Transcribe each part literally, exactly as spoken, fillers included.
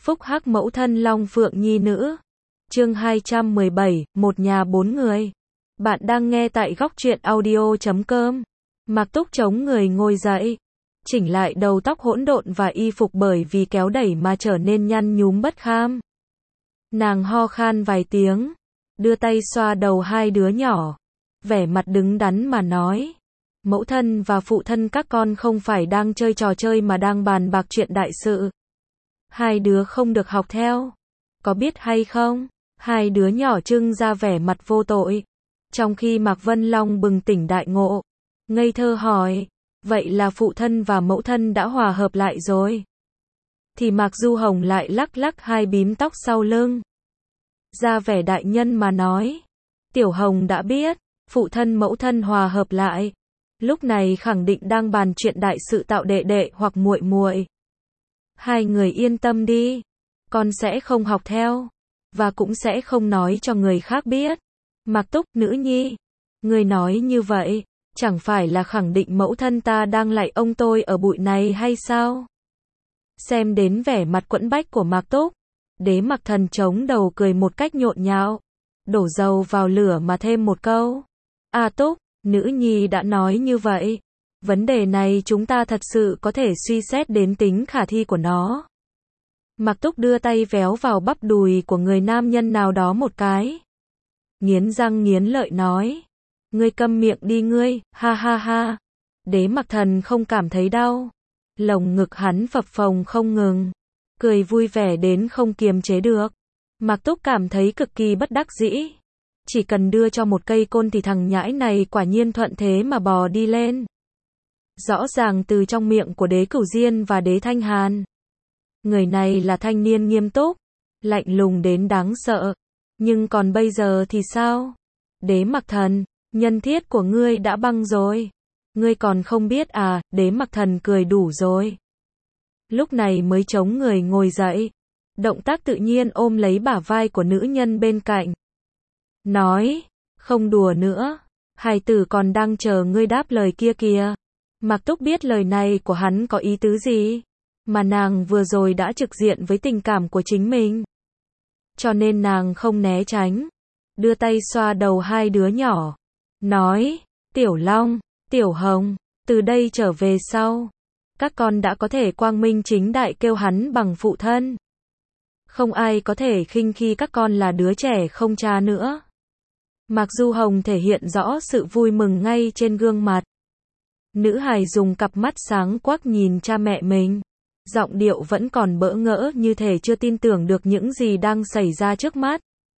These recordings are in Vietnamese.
Phúc hắc mẫu thân Long Phượng nhi nữ. Chương hai trăm mười bảy, một nhà bốn người. Bạn đang nghe tại góc truyện audio chấm com. Mạc Túc chống người ngồi dậy, chỉnh lại đầu tóc hỗn độn và y phục bởi vì kéo đẩy mà trở nên nhăn nhúm bất kham. Nàng ho khan vài tiếng, đưa tay xoa đầu hai đứa nhỏ, vẻ mặt đứng đắn mà nói: mẫu thân và phụ thân các con không phải đang chơi trò chơi mà đang bàn bạc chuyện đại sự. Hai đứa không được học theo, có biết hay không? Hai đứa nhỏ trưng ra vẻ mặt vô tội, trong khi Mạc Vân Long bừng tỉnh đại ngộ, ngây thơ hỏi: vậy là phụ thân và mẫu thân đã hòa hợp lại rồi? Thì Mạc Du Hồng lại lắc lắc hai bím tóc sau lưng, ra vẻ đại nhân mà nói: Tiểu Hồng đã biết, phụ thân mẫu thân hòa hợp lại, lúc này khẳng định đang bàn chuyện đại sự tạo đệ đệ hoặc muội muội. Hai người yên tâm đi, con sẽ không học theo, và cũng sẽ không nói cho người khác biết. Mạc Túc, nữ nhi, người nói như vậy, chẳng phải là khẳng định mẫu thân ta đang lạy ông tôi ở bụi này hay sao? Xem đến vẻ mặt quẫn bách của Mạc Túc, Đế Mặc Thần chống đầu cười một cách nhộn nhạo, đổ dầu vào lửa mà thêm một câu: A Túc, nữ nhi đã nói như vậy, vấn đề này chúng ta thật sự có thể suy xét đến tính khả thi của nó. Mạc Túc đưa tay véo vào bắp đùi của người nam nhân nào đó một cái, nghiến răng nghiến lợi nói: ngươi câm miệng đi ngươi, ha ha ha. Đế Mặc Thần không cảm thấy đau, lồng ngực hắn phập phồng không ngừng, cười vui vẻ đến không kiềm chế được. Mạc Túc cảm thấy cực kỳ bất đắc dĩ, chỉ cần đưa cho một cây côn thì thằng nhãi này quả nhiên thuận thế mà bò đi lên. Rõ ràng từ trong miệng của Đế Cửu Diên và Đế Thanh Hàn, người này là thanh niên nghiêm túc, lạnh lùng đến đáng sợ, nhưng còn bây giờ thì sao? Đế Mặc Thần, nhân thiết của ngươi đã băng rồi, ngươi còn không biết à? Đế Mặc Thần cười đủ rồi, lúc này mới chống người ngồi dậy, động tác tự nhiên ôm lấy bả vai của nữ nhân bên cạnh, nói: không đùa nữa, hài tử còn đang chờ ngươi đáp lời kia kìa. Mạc Túc biết lời này của hắn có ý tứ gì, mà nàng vừa rồi đã trực diện với tình cảm của chính mình, cho nên nàng không né tránh, đưa tay xoa đầu hai đứa nhỏ, nói: Tiểu Long, Tiểu Hồng, từ đây trở về sau, các con đã có thể quang minh chính đại kêu hắn bằng phụ thân. Không ai có thể khinh khi các con là đứa trẻ không cha nữa. Mạc Du Hồng thể hiện rõ sự vui mừng ngay trên gương mặt. Nữ hài dùng cặp mắt sáng quắc nhìn cha mẹ mình, giọng điệu vẫn còn bỡ ngỡ như thể chưa tin tưởng được những gì đang xảy ra trước mắt.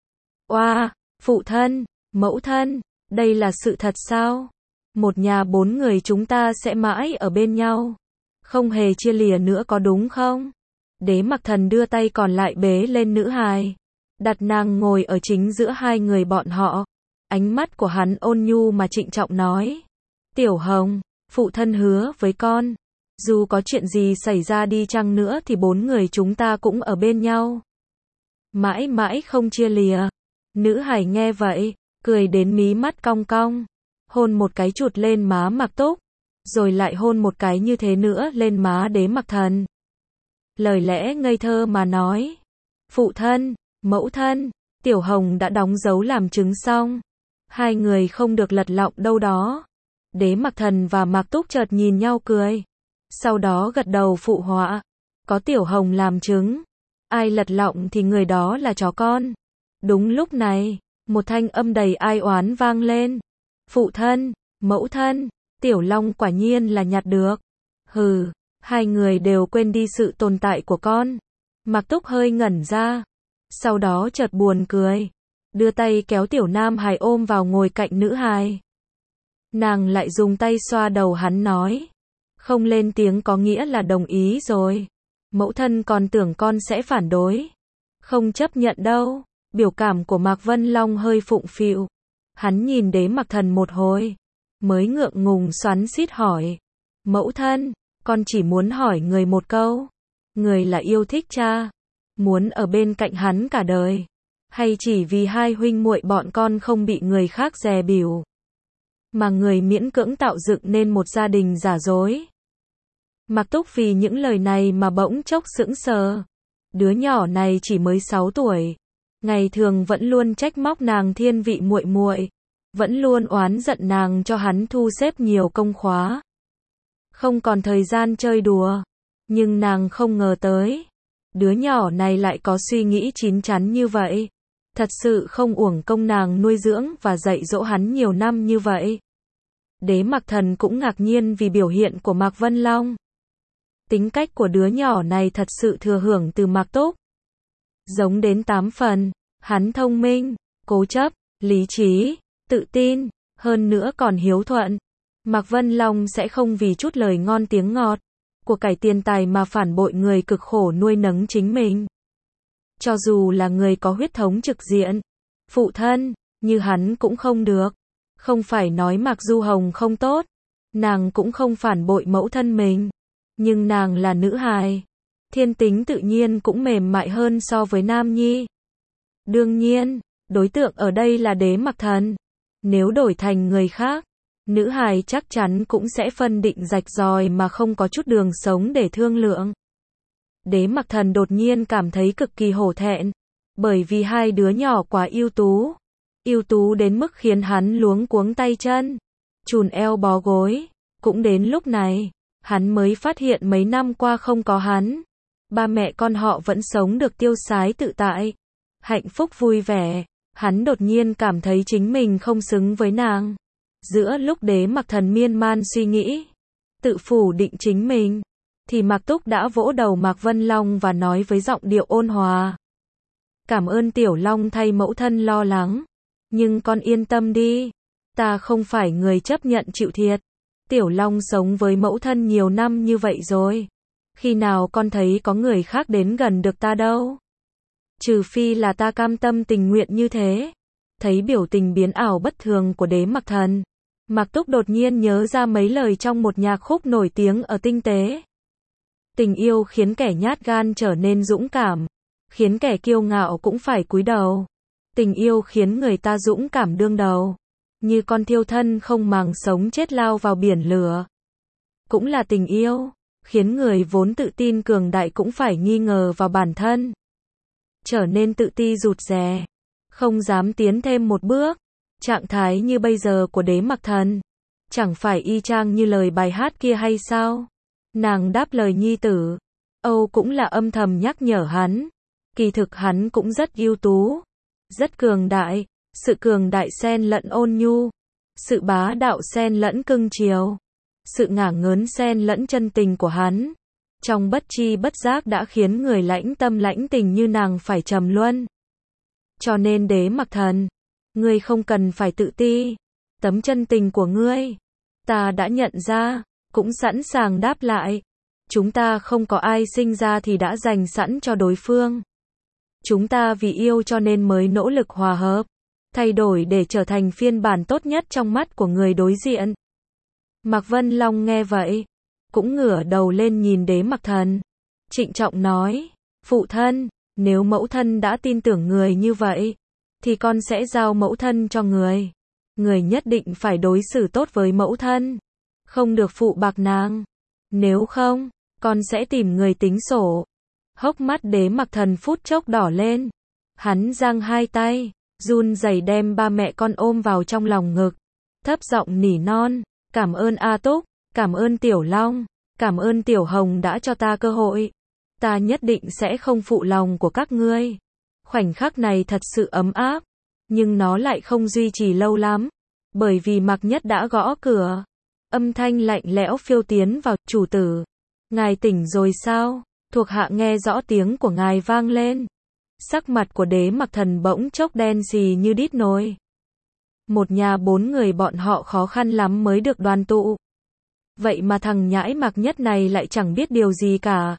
Oa, phụ thân, mẫu thân, đây là sự thật sao? Một nhà bốn người chúng ta sẽ mãi ở bên nhau, không hề chia lìa nữa có đúng không? Đế Mặc Thần đưa tay còn lại bế lên nữ hài, đặt nàng ngồi ở chính giữa hai người bọn họ. Ánh mắt của hắn ôn nhu mà trịnh trọng nói: Tiểu Hồng, phụ thân hứa với con, dù có chuyện gì xảy ra đi chăng nữa thì bốn người chúng ta cũng ở bên nhau, mãi mãi không chia lìa. Nữ hài nghe vậy, cười đến mí mắt cong cong, hôn một cái chụt lên má Mạc Túc, rồi lại hôn một cái như thế nữa lên má Đế Mặc Thần. Lời lẽ ngây thơ mà nói: phụ thân, mẫu thân, Tiểu Hồng đã đóng dấu làm chứng xong, hai người không được lật lọng đâu đó. Đế Mặc Thần và Mạc Túc chợt nhìn nhau cười, sau đó gật đầu phụ họa: có Tiểu Hồng làm chứng, ai lật lọng thì người đó là chó con. Đúng lúc này, một thanh âm đầy ai oán vang lên: phụ thân, mẫu thân, Tiểu Long quả nhiên là nhặt được. Hừ, hai người đều quên đi sự tồn tại của con. Mạc Túc hơi ngẩn ra, sau đó chợt buồn cười, đưa tay kéo Tiểu Nam hài ôm vào ngồi cạnh nữ hài. Nàng lại dùng tay xoa đầu hắn nói: không lên tiếng có nghĩa là đồng ý rồi, mẫu thân còn tưởng con sẽ phản đối, không chấp nhận đâu. Biểu cảm của Mạc Vân Long hơi phụng phịu, hắn nhìn Đế Mặc Thần một hồi, mới ngượng ngùng xoắn xít hỏi: mẫu thân, con chỉ muốn hỏi người một câu, người là yêu thích cha, muốn ở bên cạnh hắn cả đời, hay chỉ vì hai huynh muội bọn con không bị người khác dè bỉu, mà người miễn cưỡng tạo dựng nên một gia đình giả dối? Mạc Túc vì những lời này mà bỗng chốc sững sờ, Đứa nhỏ này chỉ mới sáu tuổi, ngày thường vẫn luôn trách móc nàng thiên vị muội muội, vẫn luôn oán giận nàng cho hắn thu xếp nhiều công khóa, không còn thời gian chơi đùa. Nhưng nàng không ngờ tới, đứa nhỏ này lại có suy nghĩ chín chắn như vậy. Thật sự không uổng công nàng nuôi dưỡng và dạy dỗ hắn nhiều năm như vậy. Đế Mặc Thần cũng ngạc nhiên vì biểu hiện của Mạc Vân Long. Tính cách của đứa nhỏ này thật sự thừa hưởng từ Mạc Túc. Giống đến tám phần, hắn thông minh, cố chấp, lý trí, tự tin, hơn nữa còn hiếu thuận. Mạc Vân Long sẽ không vì chút lời ngon tiếng ngọt của cải tiền tài mà phản bội người cực khổ nuôi nấng chính mình. Cho dù là người có huyết thống trực diện, phụ thân, như hắn cũng không được. Không phải nói Mạc Du Hồng không tốt, nàng cũng không phản bội mẫu thân mình. Nhưng nàng là nữ hài, thiên tính tự nhiên cũng mềm mại hơn so với nam nhi. Đương nhiên, đối tượng ở đây là Đế Mặc Thần. Nếu đổi thành người khác, nữ hài chắc chắn cũng sẽ phân định rạch ròi mà không có chút đường sống để thương lượng. Đế Mặc Thần đột nhiên cảm thấy cực kỳ hổ thẹn, bởi vì hai đứa nhỏ quá ưu tú. Ưu tú đến mức khiến hắn luống cuống tay chân, chùn eo bó gối. Cũng đến lúc này, hắn mới phát hiện mấy năm qua không có hắn, ba mẹ con họ vẫn sống được tiêu sái tự tại, hạnh phúc vui vẻ. Hắn đột nhiên cảm thấy chính mình không xứng với nàng. Giữa lúc Đế Mặc Thần miên man suy nghĩ, tự phủ định chính mình, thì Mạc Túc đã vỗ đầu Mạc Vân Long và nói với giọng điệu ôn hòa. Cảm ơn Tiểu Long thay mẫu thân lo lắng. Nhưng con yên tâm đi, ta không phải người chấp nhận chịu thiệt. Tiểu Long sống với mẫu thân nhiều năm như vậy rồi. Khi nào con thấy có người khác đến gần được ta đâu? Trừ phi là ta cam tâm tình nguyện như thế. Thấy biểu tình biến ảo bất thường của Đế Mặc Thần, Mạc Túc đột nhiên nhớ ra mấy lời trong một nhạc khúc nổi tiếng ở tinh tế. Tình yêu khiến kẻ nhát gan trở nên dũng cảm, khiến kẻ kiêu ngạo cũng phải cúi đầu. Tình yêu khiến người ta dũng cảm đương đầu, như con thiêu thân không màng sống chết lao vào biển lửa. Cũng là tình yêu, khiến người vốn tự tin cường đại cũng phải nghi ngờ vào bản thân, trở nên tự ti rụt rè, không dám tiến thêm một bước. Trạng thái như bây giờ của Đế Mặc Thần, chẳng phải y chang như lời bài hát kia hay sao? Nàng đáp lời nhi tử, Âu cũng là âm thầm nhắc nhở hắn. Kỳ thực hắn cũng rất ưu tú, rất cường đại, sự cường đại xen lẫn ôn nhu, sự bá đạo xen lẫn cưng chiều, sự ngả ngớn xen lẫn chân tình của hắn, trong bất chi bất giác đã khiến người lãnh tâm lãnh tình như nàng phải trầm luân. Cho nên Đế Mặc Thần, ngươi không cần phải tự ti, tấm chân tình của ngươi, ta đã nhận ra, cũng sẵn sàng đáp lại. Chúng ta không có ai sinh ra thì đã dành sẵn cho đối phương. Chúng ta vì yêu cho nên mới nỗ lực hòa hợp, thay đổi để trở thành phiên bản tốt nhất trong mắt của người đối diện. Mạc Vân Long nghe vậy, cũng ngửa đầu lên nhìn Đế Mặc Thần, trịnh trọng nói, phụ thân, nếu mẫu thân đã tin tưởng người như vậy, thì con sẽ giao mẫu thân cho người. Người nhất định phải đối xử tốt với mẫu thân, không được phụ bạc nàng. Nếu không, con sẽ tìm người tính sổ. Hốc mắt Đế Mặc Thần phút chốc đỏ lên. Hắn giang hai tay, run rẩy đem ba mẹ con ôm vào trong lòng ngực, thấp giọng nỉ non, cảm ơn A Túc, cảm ơn Tiểu Long, cảm ơn Tiểu Hồng đã cho ta cơ hội. Ta nhất định sẽ không phụ lòng của các ngươi. Khoảnh khắc này thật sự ấm áp, nhưng nó lại không duy trì lâu lắm, bởi vì Mạc Nhất đã gõ cửa. Âm thanh lạnh lẽo phiêu tiến vào, chủ tử, ngài tỉnh rồi sao? Thuộc hạ nghe rõ tiếng của ngài vang lên. Sắc mặt của Đế Mặc Thần bỗng chốc đen xì như đít nồi. Một nhà bốn người bọn họ khó khăn lắm mới được đoàn tụ. Vậy mà thằng nhãi Mạc Nhất này lại chẳng biết điều gì cả.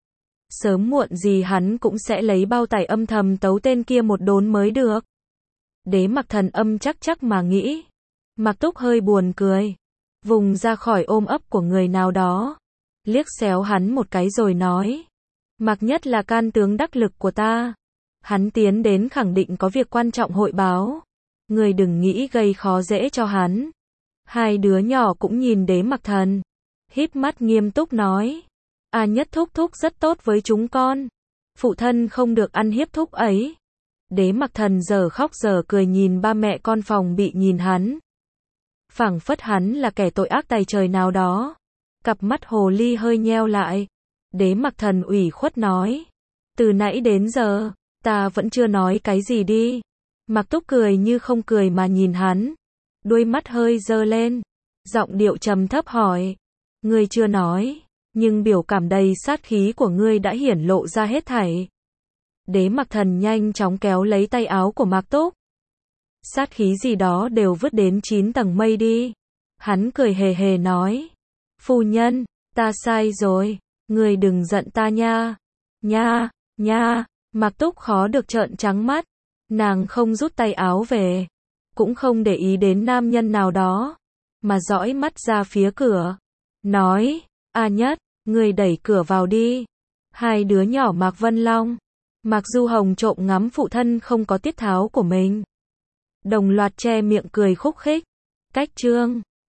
Sớm muộn gì hắn cũng sẽ lấy bao tải âm thầm tấu tên kia một đốn mới được. Đế Mặc Thần âm chắc chắc mà nghĩ. Mạc Túc hơi buồn cười, vùng ra khỏi ôm ấp của người nào đó, liếc xéo hắn một cái rồi nói, Mạc Nhất là can tướng đắc lực của ta. Hắn tiến đến khẳng định có việc quan trọng hội báo. Người đừng nghĩ gây khó dễ cho hắn. Hai đứa nhỏ cũng nhìn Đế Mặc Thần, híp mắt nghiêm túc nói, A Nhất thúc thúc rất tốt với chúng con. Phụ thân không được ăn hiếp thúc ấy. Đế Mặc Thần giờ khóc giờ cười nhìn ba mẹ con phòng bị nhìn hắn. Phảng phất hắn là kẻ tội ác tày trời nào đó. Cặp mắt hồ ly hơi nheo lại. Đế Mặc Thần ủy khuất nói. Từ nãy đến giờ, ta vẫn chưa nói cái gì đi. Mạc Túc cười như không cười mà nhìn hắn. Đuôi mắt hơi dơ lên. Giọng điệu trầm thấp hỏi. Ngươi chưa nói, nhưng biểu cảm đầy sát khí của ngươi đã hiển lộ ra hết thảy. Đế Mặc Thần nhanh chóng kéo lấy tay áo của Mạc Túc. Sát khí gì đó đều vứt đến chín tầng mây đi. Hắn cười hề hề nói. Phu nhân, ta sai rồi, ngươi đừng giận ta nha. Nha, nha, Mạc Túc khó được trợn trắng mắt. Nàng không rút tay áo về, cũng không để ý đến nam nhân nào đó, mà dõi mắt ra phía cửa. Nói, A Nhất, ngươi đẩy cửa vào đi. Hai đứa nhỏ Mạc Vân Long, Mạc Du Hồng trộm ngắm phụ thân không có tiết tháo của mình. Đồng loạt che miệng cười khúc khích. Cách chương